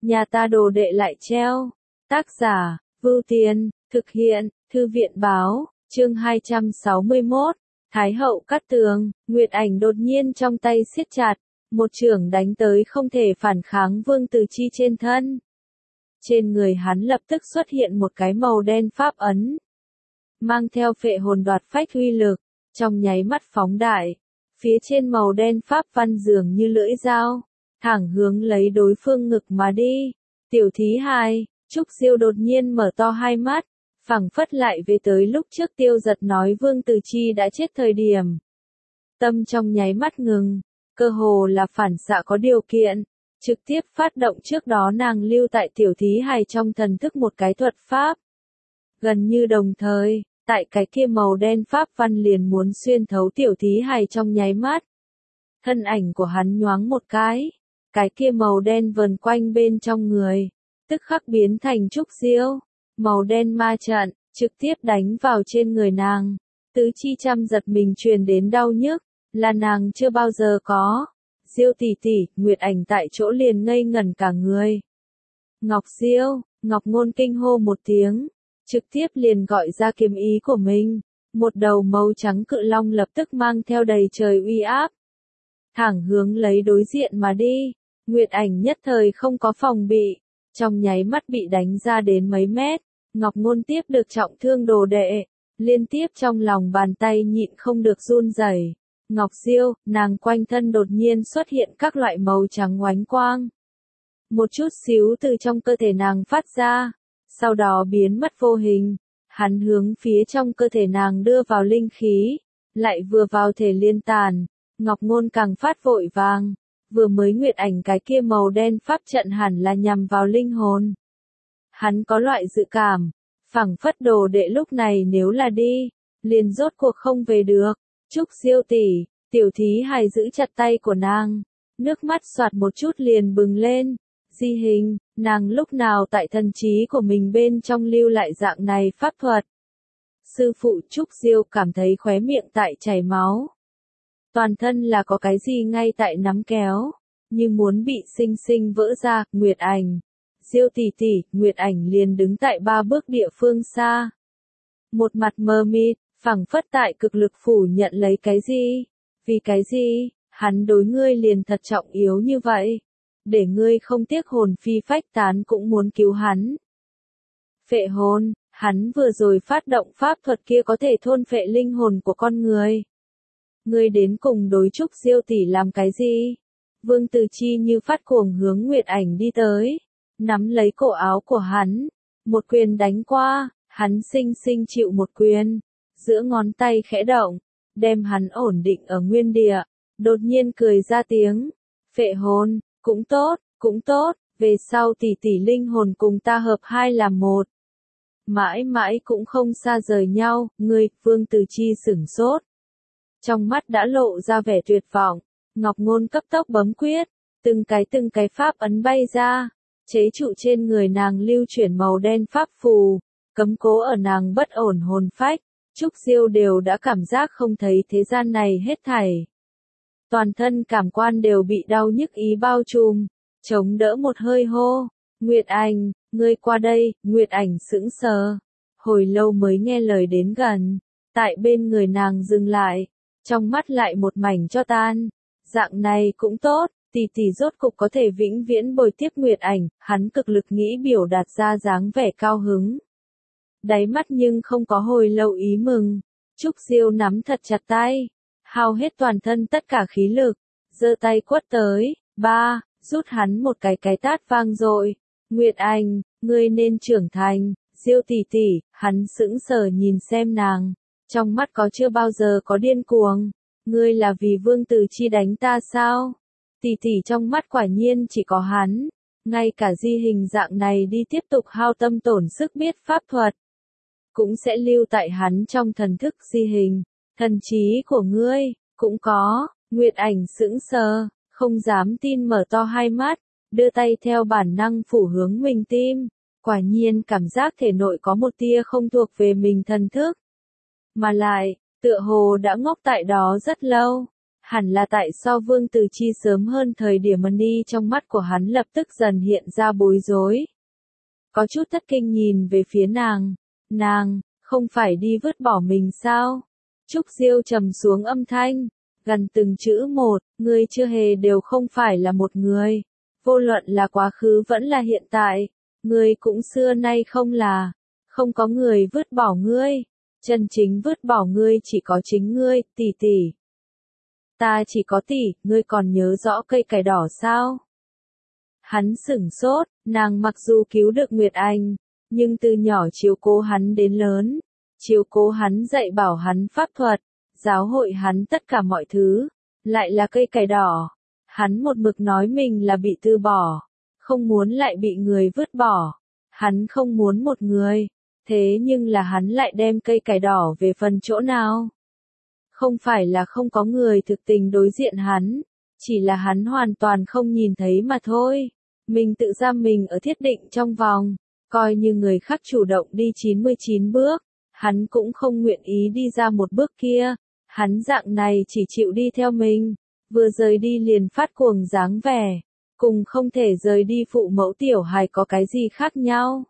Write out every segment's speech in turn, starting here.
nhà ta đồ đệ lại treo. Tác giả, Vưu Tiên, thực hiện, Thư viện báo, chương 261, Thái hậu cắt tường, Nguyệt Ảnh đột nhiên trong tay siết chặt, một chưởng đánh tới không thể phản kháng Vương Từ Chi trên thân. Trên người hắn lập tức xuất hiện một cái màu đen pháp ấn, mang theo phệ hồn đoạt phách uy lực, trong nháy mắt phóng đại, phía trên màu đen pháp văn dường như lưỡi dao, thẳng hướng lấy đối phương ngực mà đi. Tiểu thí hài, Trúc Diêu đột nhiên mở to hai mắt, phảng phất lại về tới lúc trước Tiêu Giật nói Vương Từ Chi đã chết thời điểm. Tâm trong nháy mắt ngừng, cơ hồ là phản xạ có điều kiện, trực tiếp phát động trước đó nàng lưu tại tiểu thí hài trong thần thức một cái thuật pháp. Gần như đồng thời, tại cái kia màu đen pháp văn liền muốn xuyên thấu tiểu thí hài trong nháy mắt. Thân ảnh của hắn nhoáng một cái kia màu đen vần quanh bên trong người, tức khắc biến thành Trúc Diêu, màu đen ma trận, trực tiếp đánh vào trên người nàng. Tứ chi trăm giật mình truyền đến đau nhức, là nàng chưa bao giờ có. Diêu tỷ tỷ, Nguyệt Ảnh tại chỗ liền ngây ngẩn cả người. Ngọc Diêu, Ngọc Ngôn kinh hô một tiếng, trực tiếp liền gọi ra kiếm ý của mình. Một đầu màu trắng cự long lập tức mang theo đầy trời uy áp, thẳng hướng lấy đối diện mà đi. Nguyệt Ảnh nhất thời không có phòng bị, trong nháy mắt bị đánh ra đến mấy mét. Ngọc Ngôn tiếp được trọng thương đồ đệ, liên tiếp trong lòng bàn tay nhịn không được run rẩy. Ngọc Diêu, nàng quanh thân đột nhiên xuất hiện các loại màu trắng oánh quang. Một chút xíu từ trong cơ thể nàng phát ra, sau đó biến mất vô hình. Hắn hướng phía trong cơ thể nàng đưa vào linh khí, lại vừa vào thể liên tàn. Ngọc Ngôn càng phát vội vàng, vừa mới Nguyệt Ảnh cái kia màu đen pháp trận hẳn là nhằm vào linh hồn. Hắn có loại dự cảm, phảng phất đồ đệ lúc này nếu là đi, liền rốt cuộc không về được. Trúc Diêu tỷ, tiểu thí hài giữ chặt tay của nàng, nước mắt xoạt một chút liền bừng lên. Di hình, nàng lúc nào tại thần trí của mình bên trong lưu lại dạng này pháp thuật. Sư phụ Trúc Diêu cảm thấy khóe miệng tại chảy máu. Toàn thân là có cái gì ngay tại nắm kéo, như muốn bị sinh sinh vỡ ra. Nguyệt Ảnh, Diêu tỷ tỷ, Nguyệt Ảnh liền đứng tại 3 bước địa phương xa. Một mặt mờ mịt, phảng phất tại cực lực phủ nhận lấy cái gì. Vì cái gì, hắn đối ngươi liền thật trọng yếu như vậy. Để ngươi không tiếc hồn phi phách tán cũng muốn cứu hắn. Phệ hồn, hắn vừa rồi phát động pháp thuật kia có thể thôn phệ linh hồn của con người. Ngươi đến cùng đối Trúc Diêu tỷ làm cái gì? Vương Từ Chi như phát cuồng hướng Nguyệt Ảnh đi tới, nắm lấy cổ áo của hắn, một quyền đánh qua, hắn sinh sinh chịu một quyền, giữa ngón tay khẽ động, đem hắn ổn định ở nguyên địa, đột nhiên cười ra tiếng, phệ hồn, cũng tốt, về sau tỷ tỷ linh hồn cùng ta hợp hai làm một. Mãi mãi cũng không xa rời nhau, ngươi, Vương Từ Chi sửng sốt. Trong mắt đã lộ ra vẻ tuyệt vọng, Ngọc Ngôn cấp tốc bấm quyết, từng cái pháp ấn bay ra, chế trụ trên người nàng lưu chuyển màu đen pháp phù, cấm cố ở nàng bất ổn hồn phách. Trúc Diêu đều đã cảm giác không thấy thế gian này hết thảy. Toàn thân cảm quan đều bị đau nhức ý bao trùm, chống đỡ một hơi hô, Nguyệt Ảnh, ngươi qua đây. Nguyệt Ảnh sững sờ, hồi lâu mới nghe lời đến gần, tại bên người nàng dừng lại, trong mắt lại một mảnh cho tan. Dạng này cũng tốt, tỷ tỷ rốt cục có thể vĩnh viễn bồi tiếp Nguyệt Ảnh, hắn cực lực nghĩ biểu đạt ra dáng vẻ cao hứng. Đáy mắt nhưng không có hồi lâu ý mừng. Trúc Diêu nắm thật chặt tay, hao hết toàn thân tất cả khí lực, giơ tay quất tới, rút hắn một cái tát vang dội. Nguyệt Ảnh, ngươi nên trưởng thành. Diêu tỷ tỷ, hắn sững sờ nhìn xem nàng, trong mắt có chưa bao giờ có điên cuồng. Ngươi là vì Vương Từ Chi đánh ta sao? Tỷ tỷ trong mắt quả nhiên chỉ có hắn, ngay cả di hình dạng này đi tiếp tục hao tâm tổn sức biết pháp thuật, cũng sẽ lưu tại hắn trong thần thức di hình. Thần trí của ngươi, cũng có. Nguyệt Ảnh sững sờ, không dám tin mở to hai mắt, đưa tay theo bản năng phủ hướng mình tim, quả nhiên cảm giác thể nội có một tia không thuộc về mình thần thức. Mà lại, tựa hồ đã ngốc tại đó rất lâu. Hẳn là tại sao Vương Từ Chi sớm hơn thời điểm đi trong mắt của hắn lập tức dần hiện ra bối rối. Có chút thất kinh nhìn về phía nàng. Nàng, không phải đi vứt bỏ mình sao? Trúc Diêu trầm xuống âm thanh, gần từng chữ một, ngươi chưa hề đều không phải là một người. Vô luận là quá khứ vẫn là hiện tại, ngươi cũng xưa nay không là. Không có người vứt bỏ ngươi. Chân chính vứt bỏ ngươi chỉ có chính ngươi, tỷ tỷ. Ta chỉ có tỷ, ngươi còn nhớ rõ cây cải đỏ sao? Hắn sửng sốt, nàng mặc dù cứu được Nguyệt Anh, nhưng từ nhỏ chiếu cố hắn đến lớn, chiếu cố hắn dạy bảo hắn pháp thuật, giáo hội hắn tất cả mọi thứ, lại là cây cải đỏ. Hắn một mực nói mình là bị từ bỏ, không muốn lại bị người vứt bỏ. Hắn không muốn một người, thế nhưng là hắn lại đem cây cải đỏ về phần chỗ nào? Không phải là không có người thực tình đối diện hắn, chỉ là hắn hoàn toàn không nhìn thấy mà thôi. Mình tự giam mình ở thiết định trong vòng, coi như người khác chủ động đi 99 bước, hắn cũng không nguyện ý đi ra một bước kia. Hắn dạng này chỉ chịu đi theo mình, vừa rời đi liền phát cuồng dáng vẻ, cùng không thể rời đi phụ mẫu tiểu hài có cái gì khác nhau.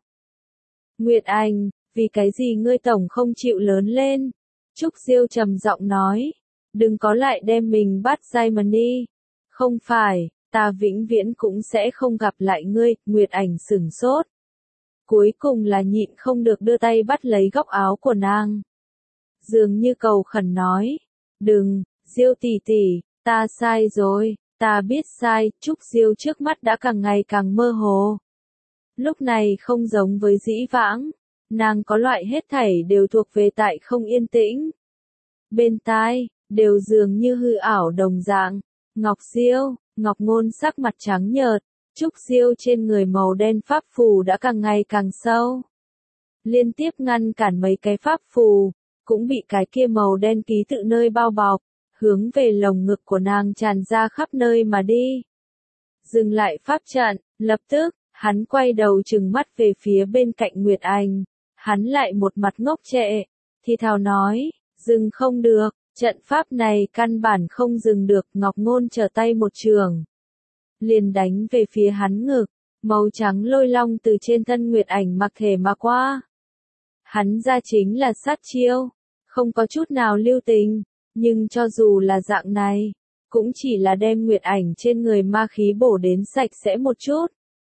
Nguyệt Anh, vì cái gì ngươi tổng không chịu lớn lên? Trúc Diêu trầm giọng nói, đừng có lại đem mình bắt Simon đi. Không phải, ta vĩnh viễn cũng sẽ không gặp lại ngươi. Nguyệt Ảnh sửng sốt. Cuối cùng là nhịn không được đưa tay bắt lấy góc áo của nàng. Dường như cầu khẩn nói, đừng, Diêu tỷ tỷ, ta sai rồi, ta biết sai. Trúc Diêu trước mắt đã càng ngày càng mơ hồ. Lúc này không giống với dĩ vãng, nàng có loại hết thảy đều thuộc về tại không yên tĩnh. Bên tai, đều dường như hư ảo đồng dạng. Ngọc Diêu, Ngọc Ngôn sắc mặt trắng nhợt, Trúc Diêu trên người màu đen pháp phù đã càng ngày càng sâu. Liên tiếp ngăn cản mấy cái pháp phù, cũng bị cái kia màu đen ký tự nơi bao bọc, hướng về lồng ngực của nàng tràn ra khắp nơi mà đi. Dừng lại pháp trận, lập tức, hắn quay đầu trừng mắt về phía bên cạnh Nguyệt Anh. Hắn lại một mặt ngốc trệ, thì thào nói, dừng không được, trận pháp này căn bản không dừng được. Ngọc Ngôn trở tay một trường, liền đánh về phía hắn ngực, màu trắng lôi long từ trên thân Nguyệt Ảnh mặc thể mà qua. Hắn ra chính là sát chiêu, không có chút nào lưu tình, nhưng cho dù là dạng này, cũng chỉ là đem Nguyệt Ảnh trên người ma khí bổ đến sạch sẽ một chút,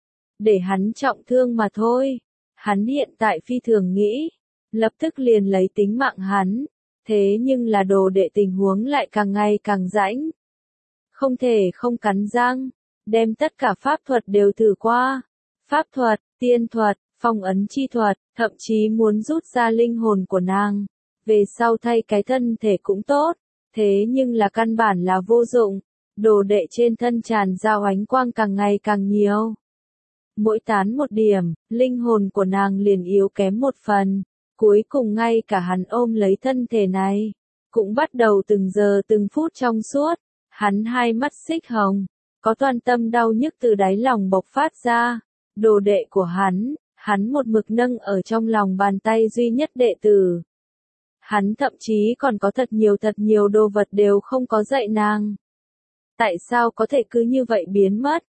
để hắn trọng thương mà thôi. Hắn hiện tại phi thường nghĩ, lập tức liền lấy tính mạng hắn, thế nhưng là đồ đệ tình huống lại càng ngày càng rãnh. Không thể không cắn răng, đem tất cả pháp thuật đều thử qua. Pháp thuật, tiên thuật, phong ấn chi thuật, thậm chí muốn rút ra linh hồn của nàng. Về sau thay cái thân thể cũng tốt, thế nhưng là căn bản là vô dụng. Đồ đệ trên thân tràn ra oánh quang càng ngày càng nhiều. Mỗi tán một điểm, linh hồn của nàng liền yếu kém một phần. Cuối cùng ngay cả hắn ôm lấy thân thể này, cũng bắt đầu từng giờ từng phút trong suốt. Hắn hai mắt xích hồng, có toàn tâm đau nhức từ đáy lòng bộc phát ra. Đồ đệ của hắn một mực nâng ở trong lòng bàn tay duy nhất đệ tử. Hắn thậm chí còn có thật nhiều đồ vật đều không có dạy nàng. Tại sao có thể cứ như vậy biến mất?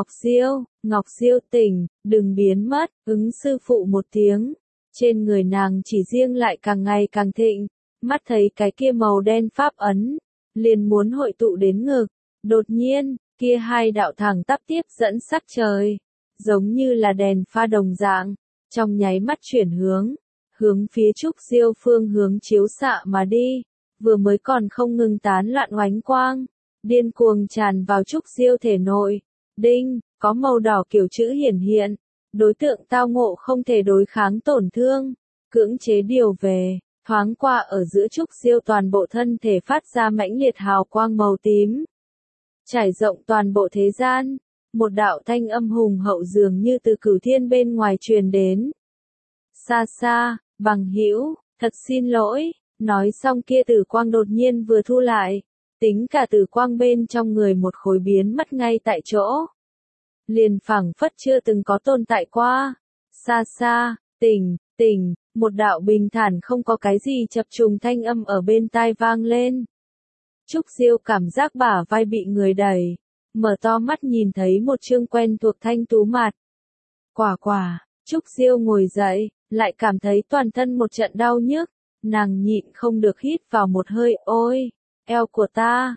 Ngọc Diêu tỉnh, đừng biến mất, ứng sư phụ một tiếng. Trên người nàng chỉ riêng lại càng ngày càng thịnh, mắt thấy cái kia màu đen pháp ấn, liền muốn hội tụ đến ngực. Đột nhiên, kia hai đạo thẳng tắp tiếp dẫn sắc trời, giống như là đèn pha đồng dạng, trong nháy mắt chuyển hướng phía Trúc Diêu phương hướng chiếu xạ mà đi, vừa mới còn không ngừng tán loạn oánh quang, điên cuồng tràn vào Trúc Diêu thể nội. Đinh, có màu đỏ kiểu chữ hiển hiện, đối tượng tao ngộ không thể đối kháng tổn thương, cưỡng chế điều về. Thoáng qua ở giữa Trúc Diêu toàn bộ thân thể phát ra mãnh liệt hào quang màu tím, trải rộng toàn bộ thế gian. Một đạo thanh âm hùng hậu dường như từ cửu thiên bên ngoài truyền đến. Xa xa, bằng hữu, thật xin lỗi. Nói xong kia tử quang đột nhiên vừa thu lại, tính cả tử quang bên trong người một khối biến mất ngay tại chỗ. Liền phảng phất chưa từng có tồn tại qua. Xa xa, tỉnh, một đạo bình thản không có cái gì chập trùng thanh âm ở bên tai vang lên. Trúc Diêu cảm giác bả vai bị người đẩy, mở to mắt nhìn thấy một trương quen thuộc thanh tú mặt. Quả quả, Trúc Diêu ngồi dậy, lại cảm thấy toàn thân một trận đau nhức, nàng nhịn không được hít vào một hơi, ôi, eo của ta,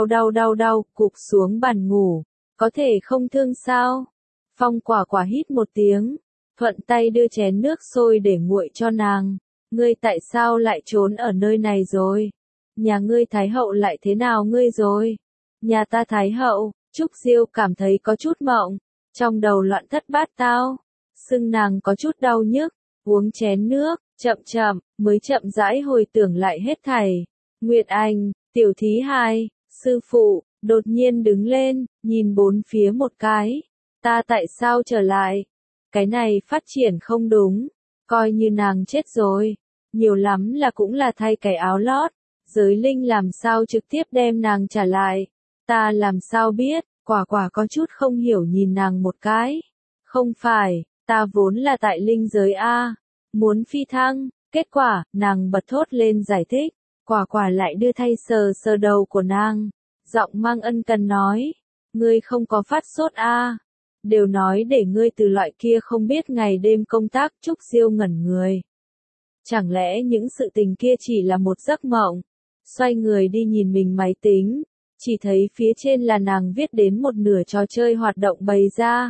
đau, cụp xuống bàn ngủ, có thể không thương sao? Phong Quả Quả hít một tiếng, thuận tay đưa chén nước sôi để nguội cho nàng, ngươi tại sao lại trốn ở nơi này rồi? Nhà ngươi Thái Hậu lại thế nào ngươi rồi? Nhà ta Thái Hậu, Trúc Diêu cảm thấy có chút mộng, trong đầu loạn thất bát tao, sưng nàng có chút đau nhức, uống chén nước, chậm, mới chậm rãi hồi tưởng lại hết thảy. Nguyệt Anh, tiểu thí hài, sư phụ, đột nhiên đứng lên, nhìn bốn phía một cái. Ta tại sao trở lại? Cái này phát triển không đúng, coi như nàng chết rồi, nhiều lắm là cũng là thay cái áo lót, giới linh làm sao trực tiếp đem nàng trả lại, ta làm sao biết, Quả Quả có chút không hiểu nhìn nàng một cái, không phải, ta vốn là tại linh giới A, muốn phi thăng, kết quả, nàng bật thốt lên giải thích, Quả Quả lại đưa thay sờ đầu của nàng, giọng mang ân cần nói, ngươi không có phát sốt A. Đều nói để ngươi từ loại kia không biết ngày đêm công tác. Trúc Diêu ngẩn người. Chẳng lẽ những sự tình kia chỉ là một giấc mộng? Xoay người đi nhìn mình máy tính, chỉ thấy phía trên là nàng viết đến một nửa trò chơi hoạt động bày ra.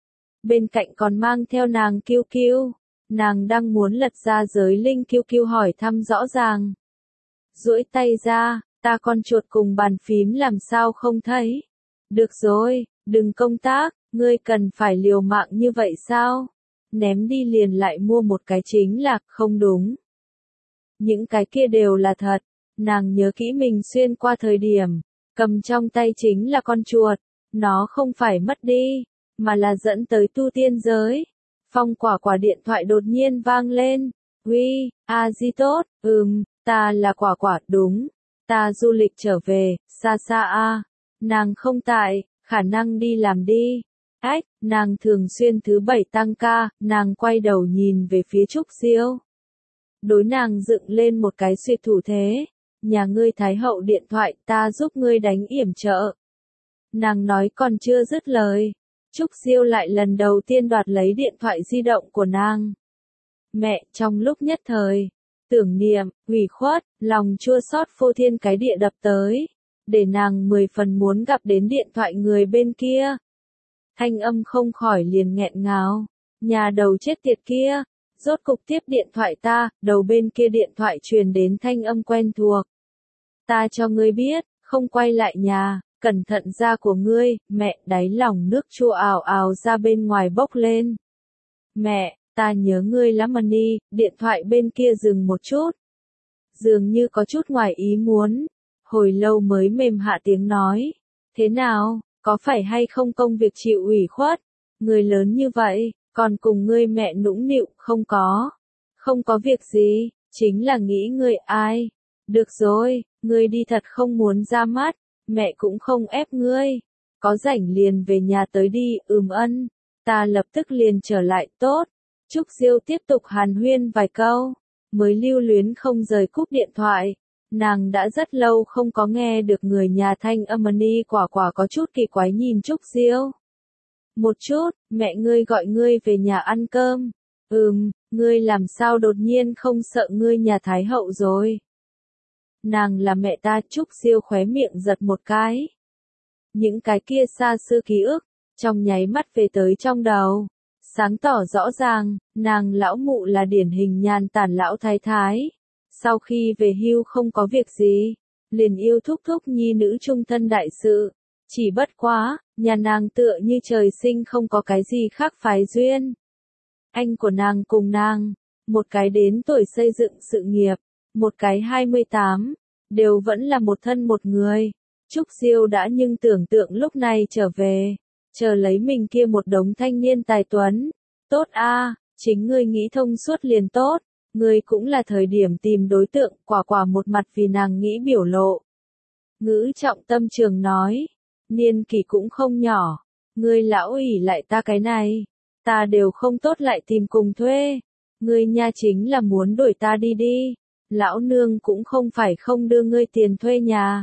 Bên cạnh còn mang theo nàng Kiêu Kiêu, nàng đang muốn lật ra giới linh. Kiêu Kiêu hỏi thăm rõ ràng. Duỗi tay ra, ta con chuột cùng bàn phím làm sao không thấy? Được rồi, đừng công tác. Ngươi cần phải liều mạng như vậy sao? Ném đi liền lại mua một cái chính là không đúng. Những cái kia đều là thật. Nàng nhớ kỹ mình xuyên qua thời điểm, cầm trong tay chính là con chuột. Nó không phải mất đi, mà là dẫn tới tu tiên giới. Phong Quả Quả điện thoại đột nhiên vang lên. Uy, Di tốt, ta là Quả Quả, đúng. Ta du lịch trở về, xa a. Nàng không tại, khả năng đi làm đi. Nàng thường xuyên thứ bảy tăng ca, nàng quay đầu nhìn về phía Trúc Diêu. Đối nàng dựng lên một cái xuyệt thủ thế. Nhà ngươi Thái Hậu điện thoại, ta giúp ngươi đánh yểm trợ. Nàng nói còn chưa dứt lời. Trúc Diêu lại lần đầu tiên đoạt lấy điện thoại di động của nàng. Mẹ, trong lúc nhất thời, tưởng niệm, ủy khuất, lòng chua xót phô thiên cái địa đập tới. Để nàng 10 phần muốn gặp đến điện thoại người bên kia. Thanh âm không khỏi liền nghẹn ngào. Nhà đầu chết tiệt kia, rốt cục tiếp điện thoại ta, đầu bên kia điện thoại truyền đến thanh âm quen thuộc. Ta cho ngươi biết, không quay lại nhà, cẩn thận da của ngươi, mẹ, đáy lòng nước chua ào ào ra bên ngoài bốc lên. Mẹ, ta nhớ ngươi lắm Money, điện thoại bên kia dừng một chút. Dường như có chút ngoài ý muốn, hồi lâu mới mềm hạ tiếng nói. Thế nào? Có phải hay không công việc chịu ủy khuất? Người lớn như vậy, còn cùng ngươi mẹ nũng nịu, không có. Không có việc gì, chính là nghĩ ngươi ai. Được rồi, ngươi đi thật không muốn ra mắt, mẹ cũng không ép ngươi. Có rảnh liền về nhà tới đi, ân. Ta lập tức liền trở lại, tốt. Trúc Diêu tiếp tục hàn huyên vài câu, mới lưu luyến không rời cúp điện thoại. Nàng đã rất lâu không có nghe được người nhà thanh âm. Quả Quả có chút kỳ quái nhìn Trúc Diêu. Một chút, mẹ ngươi gọi ngươi về nhà ăn cơm. Ngươi làm sao đột nhiên không sợ ngươi nhà Thái Hậu rồi? Nàng là mẹ ta. Trúc Diêu khóe miệng giật một cái. Những cái kia xa xưa ký ức, trong nháy mắt về tới trong đầu. Sáng tỏ rõ ràng, nàng lão mụ là điển hình nhàn tản lão thái thái. Sau khi về hưu không có việc gì, liền yêu thúc thúc nhi nữ trung thân đại sự. Chỉ bất quá, nhà nàng tựa như trời sinh không có cái gì khác phái duyên. Anh của nàng cùng nàng, một cái đến tuổi xây dựng sự nghiệp, một cái 28, đều vẫn là một thân một người. Trúc Diêu đã nhưng tưởng tượng lúc này trở về, chờ lấy mình kia một đống thanh niên tài tuấn. Tốt a, chính ngươi nghĩ thông suốt liền tốt. Ngươi cũng là thời điểm tìm đối tượng. Quả Quả một mặt vì nàng nghĩ biểu lộ. Ngữ trọng tâm trường nói, niên kỷ cũng không nhỏ, ngươi lão ỷ lại ta cái này, ta đều không tốt lại tìm cùng thuê, ngươi nha chính là muốn đuổi ta đi đi, lão nương cũng không phải không đưa ngươi tiền thuê nhà,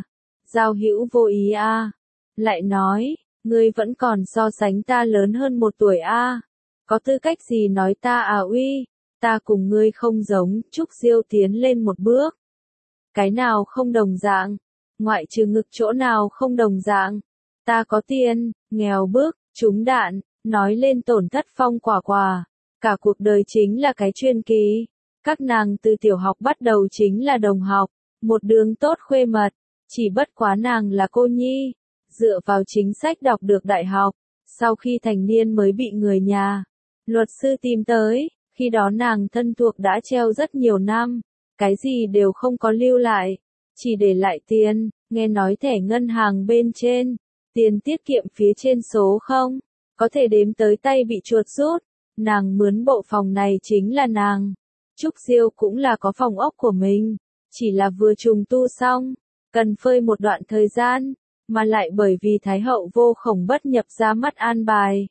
Giao hữu vô ý a. Lại nói, ngươi vẫn còn so sánh ta lớn hơn 1 tuổi a. Có tư cách gì nói ta à uy, ta cùng ngươi không giống. Trúc Diêu tiến lên một bước. Cái nào không đồng dạng? Ngoại trừ ngực chỗ nào không đồng dạng? Ta có tiền, nghèo bức, trúng đạn, nói lên tổn thất Phong quả quả. Cả cuộc đời chính là cái truyền kỳ. Các nàng từ tiểu học bắt đầu chính là đồng học, một đường tốt khuê mật, chỉ bất quá nàng là cô nhi, dựa vào chính sách đọc được đại học, sau khi thành niên mới bị người nhà, luật sư tìm tới, khi đó nàng thân thuộc đã treo rất nhiều năm, cái gì đều không có lưu lại, chỉ để lại tiền, nghe nói thẻ ngân hàng bên trên, tiền tiết kiệm phía trên số không, có thể đếm tới tay bị chuột rút, nàng mướn bộ phòng này chính là nàng. Trúc Diêu cũng là có phòng ốc của mình, chỉ là vừa trùng tu xong, cần phơi một đoạn thời gian, mà lại bởi vì Thái hậu vô khổng bất nhập ra mắt an bài.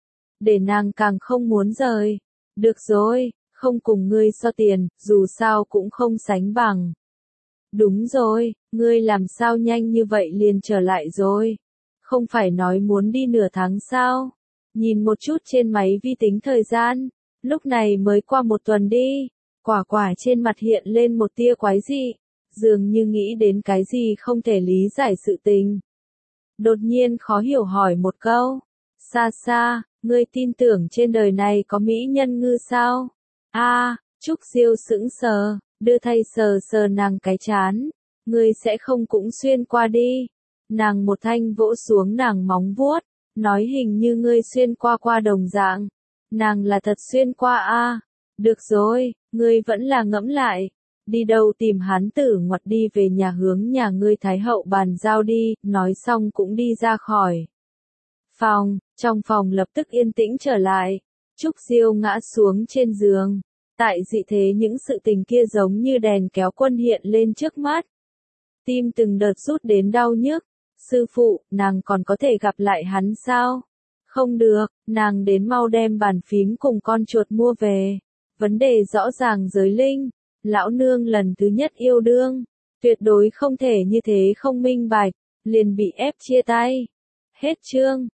Để nàng càng không muốn rời. Được rồi, không cùng ngươi so tiền, dù sao cũng không sánh bằng. Đúng rồi, ngươi làm sao nhanh như vậy liền trở lại rồi. Không phải nói muốn đi nửa tháng sao? Nhìn một chút trên máy vi tính thời gian, lúc này mới qua 1 tuần đi. Quả quả trên mặt hiện lên một tia quái dị, dường như nghĩ đến cái gì không thể lý giải sự tình. Đột nhiên khó hiểu hỏi một câu. Xa xa, ngươi tin tưởng trên đời này có mỹ nhân ngư sao? Trúc Diêu sững sờ, đưa tay sờ sờ nàng cái chán. Ngươi sẽ không cũng xuyên qua đi. Nàng một thanh vỗ xuống nàng móng vuốt, nói hình như ngươi xuyên qua đồng dạng. Nàng là thật xuyên qua Được rồi, ngươi vẫn là ngẫm lại. Đi đâu tìm hắn tử ngoặt đi về nhà hướng nhà ngươi Thái hậu bàn giao đi, nói xong cũng đi ra khỏi phòng, trong phòng lập tức yên tĩnh trở lại. Trúc Diêu ngã xuống trên giường. Tại dị thế những sự tình kia giống như đèn kéo quân hiện lên trước mắt. Tim từng đợt rút đến đau nhức. Sư phụ, nàng còn có thể gặp lại hắn sao? Không được, nàng đến mau đem bàn phím cùng con chuột mua về. Vấn đề rõ ràng giới linh. Lão nương lần thứ nhất yêu đương. Tuyệt đối không thể như thế không minh bạch. Liền bị ép chia tay. Hết chương.